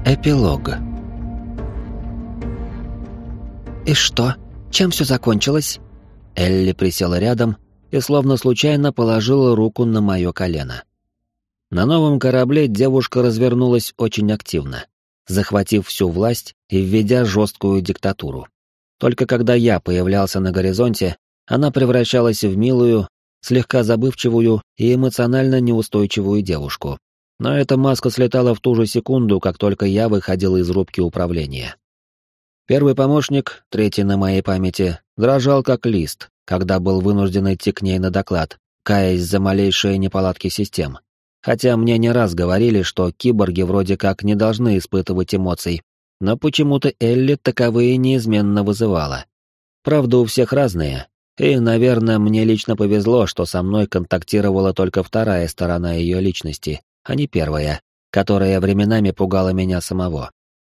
Эпилог. «И что? Чем все закончилось?» Элли присела рядом и словно случайно положила руку на мое колено. На новом корабле девушка развернулась очень активно, захватив всю власть и введя жесткую диктатуру. Только когда я появлялся на горизонте, она превращалась в милую, слегка забывчивую и эмоционально неустойчивую девушку. Но эта маска слетала в ту же секунду, как только я выходил из рубки управления. Первый помощник, третий на моей памяти, дрожал как лист, когда был вынужден идти к ней на доклад, каясь за малейшие неполадки систем. Хотя мне не раз говорили, что киборги вроде как не должны испытывать эмоций, но почему-то Элли таковые неизменно вызывала. Правда, у всех разные, и, наверное, мне лично повезло, что со мной контактировала только вторая сторона ее личности, а не первая, которая временами пугала меня самого.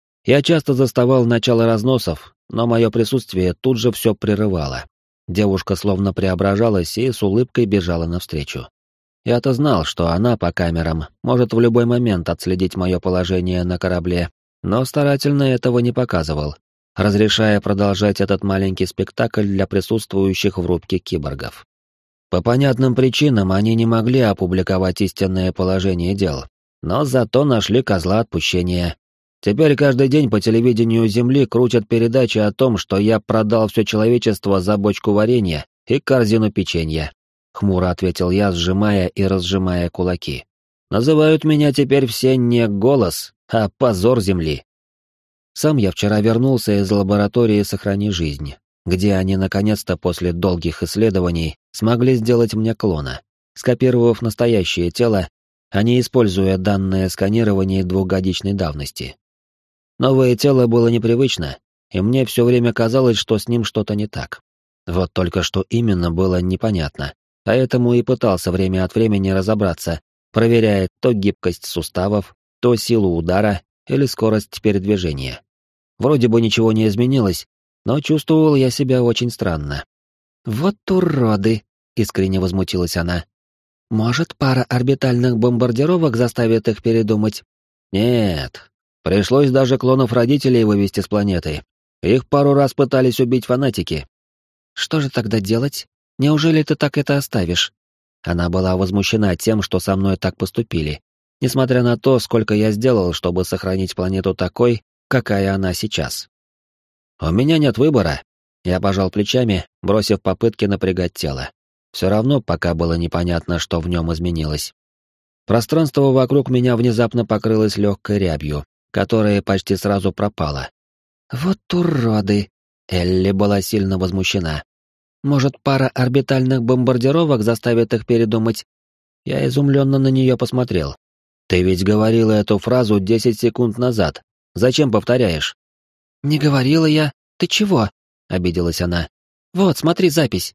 Я часто заставал начало разносов, но мое присутствие тут же все прерывало. Девушка словно преображалась и с улыбкой бежала навстречу. Я-то знал, что она по камерам может в любой момент отследить мое положение на корабле, но старательно этого не показывал, разрешая продолжать этот маленький спектакль для присутствующих в рубке киборгов. По понятным причинам они не могли опубликовать истинное положение дел, но зато нашли козла отпущения. Теперь каждый день по телевидению Земли крутят передачи о том, что я продал все человечество за бочку варенья и корзину печенья. Хмуро ответил я, сжимая и разжимая кулаки. Называют меня теперь все не голос, а позор Земли. Сам я вчера вернулся из лаборатории «Сохрани жизнь», где они наконец-то после долгих исследований смогли сделать мне клона, скопировав настоящее тело, а не используя данное сканирование двухгодичной давности. Новое тело было непривычно, и мне все время казалось, что с ним что-то не так. Вот только что именно было непонятно, поэтому и пытался время от времени разобраться, проверяя то гибкость суставов, то силу удара или скорость передвижения. Вроде бы ничего не изменилось, но чувствовал я себя очень странно. «Вот уроды!» — искренне возмутилась она. «Может, пара орбитальных бомбардировок заставит их передумать?» «Нет. Пришлось даже клонов родителей вывести с планеты. Их пару раз пытались убить фанатики». «Что же тогда делать? Неужели ты так это оставишь?» Она была возмущена тем, что со мной так поступили, несмотря на то, сколько я сделал, чтобы сохранить планету такой, какая она сейчас. «У меня нет выбора», — я пожал плечами, бросив попытки напрягать тело. Все равно пока было непонятно, что в нем изменилось. Пространство вокруг меня внезапно покрылось легкой рябью, которая почти сразу пропала. «Вот уроды!» — Элли была сильно возмущена. «Может, пара орбитальных бомбардировок заставит их передумать?» Я изумленно на нее посмотрел. «Ты ведь говорила эту фразу 10 секунд назад. Зачем повторяешь?» «Не говорила я. Ты чего?» — обиделась она. «Вот, смотри запись».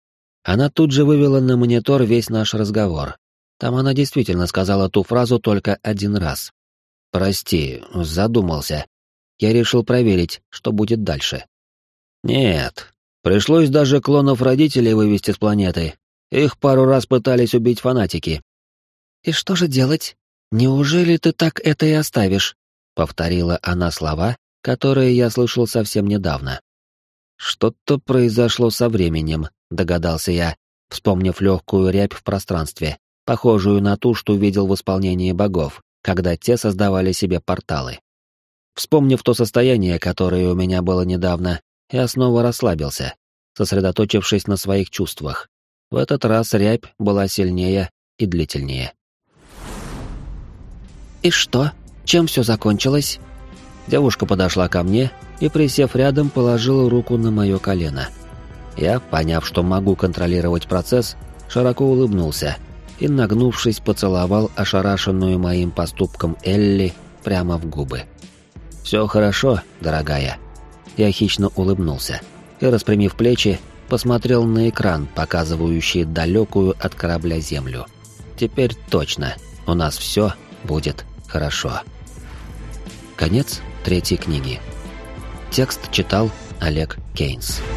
Она тут же вывела на монитор весь наш разговор. Там она действительно сказала ту фразу только один раз. «Прости, задумался. Я решил проверить, что будет дальше». «Нет, пришлось даже клонов родителей вывести с планеты. Их пару раз пытались убить фанатики». «И что же делать? Неужели ты так это и оставишь?» — повторила она слова, которые я слышал совсем недавно. «Что-то произошло со временем», — догадался я, вспомнив легкую рябь в пространстве, похожую на ту, что видел в исполнении богов, когда те создавали себе порталы. Вспомнив то состояние, которое у меня было недавно, я снова расслабился, сосредоточившись на своих чувствах. В этот раз рябь была сильнее и длительнее. «И что? Чем все закончилось?» Девушка подошла ко мне и, присев рядом, положила руку на мое колено. Я, поняв, что могу контролировать процесс, широко улыбнулся и, нагнувшись, поцеловал ошарашенную моим поступком Элли прямо в губы. «Все хорошо, дорогая». Я хищно улыбнулся и, распрямив плечи, посмотрел на экран, показывающий далекую от корабля землю. Теперь точно у нас все будет хорошо. Конец 3 книги. Текст читал Олег Кейнс.